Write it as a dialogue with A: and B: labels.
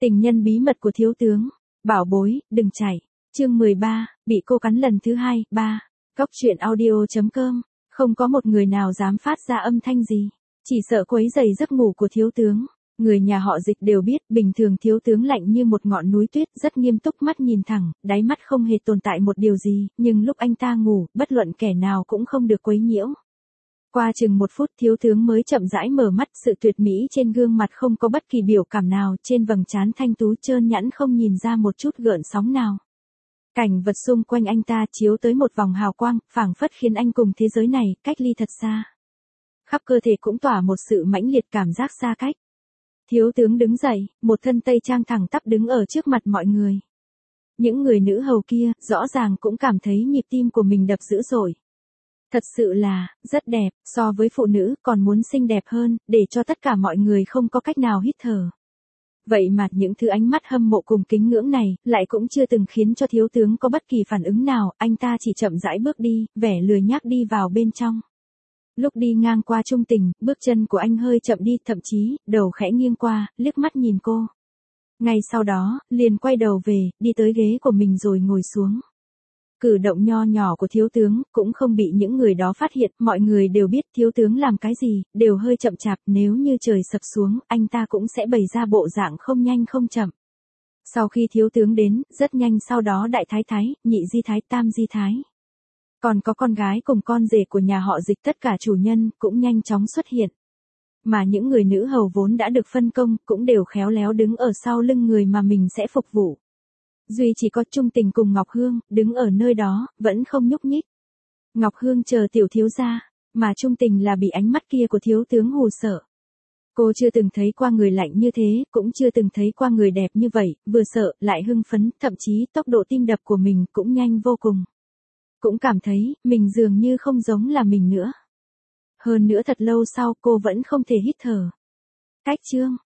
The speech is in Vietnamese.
A: Tình nhân bí mật của thiếu tướng. Bảo bối, đừng chạy. Chương 13, bị cô cắn lần thứ 2, 3. Góc truyện audio.com. Không có một người nào dám phát ra âm thanh gì. Chỉ sợ quấy rầy giấc ngủ của thiếu tướng. Người nhà họ Dịch đều biết, bình thường thiếu tướng lạnh như một ngọn núi tuyết, rất nghiêm túc, mắt nhìn thẳng, đáy mắt không hề tồn tại một điều gì, nhưng lúc anh ta ngủ, bất luận kẻ nào cũng không được quấy nhiễu. Qua chừng 1 phút thiếu tướng mới chậm rãi mở mắt, sự tuyệt mỹ trên gương mặt không có bất kỳ biểu cảm nào, trên vầng trán thanh tú trơn nhẵn không nhìn ra một chút gợn sóng nào. Cảnh vật xung quanh anh ta chiếu tới một vòng hào quang, phảng phất khiến anh cùng thế giới này cách ly thật xa. Khắp cơ thể cũng tỏa một sự mãnh liệt cảm giác xa cách. Thiếu tướng đứng dậy, một thân tây trang thẳng tắp đứng ở trước mặt mọi người. Những người nữ hầu kia, rõ ràng cũng cảm thấy nhịp tim của mình đập dữ dội. Thật sự là, rất đẹp, so với phụ nữ còn muốn xinh đẹp hơn, để cho tất cả mọi người không có cách nào hít thở. Vậy mà những thứ ánh mắt hâm mộ cùng kính ngưỡng này, lại cũng chưa từng khiến cho thiếu tướng có bất kỳ phản ứng nào, anh ta chỉ chậm rãi bước đi, vẻ lười nhác đi vào bên trong. Lúc đi ngang qua Trung Tình, bước chân của anh hơi chậm đi, thậm chí, đầu khẽ nghiêng qua, liếc mắt nhìn cô. Ngay sau đó, liền quay đầu về, đi tới ghế của mình rồi ngồi xuống. Cử động nho nhỏ của thiếu tướng, cũng không bị những người đó phát hiện, mọi người đều biết thiếu tướng làm cái gì, đều hơi chậm chạp, nếu như trời sập xuống, anh ta cũng sẽ bày ra bộ dạng không nhanh không chậm. Sau khi thiếu tướng đến, rất nhanh sau đó đại thái thái, nhị di thái, tam di thái. Còn có con gái cùng con rể của nhà họ Dịch, tất cả chủ nhân, cũng nhanh chóng xuất hiện. Mà những người nữ hầu vốn đã được phân công, cũng đều khéo léo đứng ở sau lưng người mà mình sẽ phục vụ. Duy chỉ có Trung Tình cùng Ngọc Hương, đứng ở nơi đó, vẫn không nhúc nhích. Ngọc Hương chờ tiểu thiếu gia, mà Trung Tình là bị ánh mắt kia của thiếu tướng hù sợ. Cô chưa từng thấy qua người lạnh như thế, cũng chưa từng thấy qua người đẹp như vậy, vừa sợ, lại hưng phấn, thậm chí tốc độ tim đập của mình cũng nhanh vô cùng. Cũng cảm thấy, mình dường như không giống là mình nữa. Hơn nữa thật lâu sau cô vẫn không thể hít thở. Cách chương.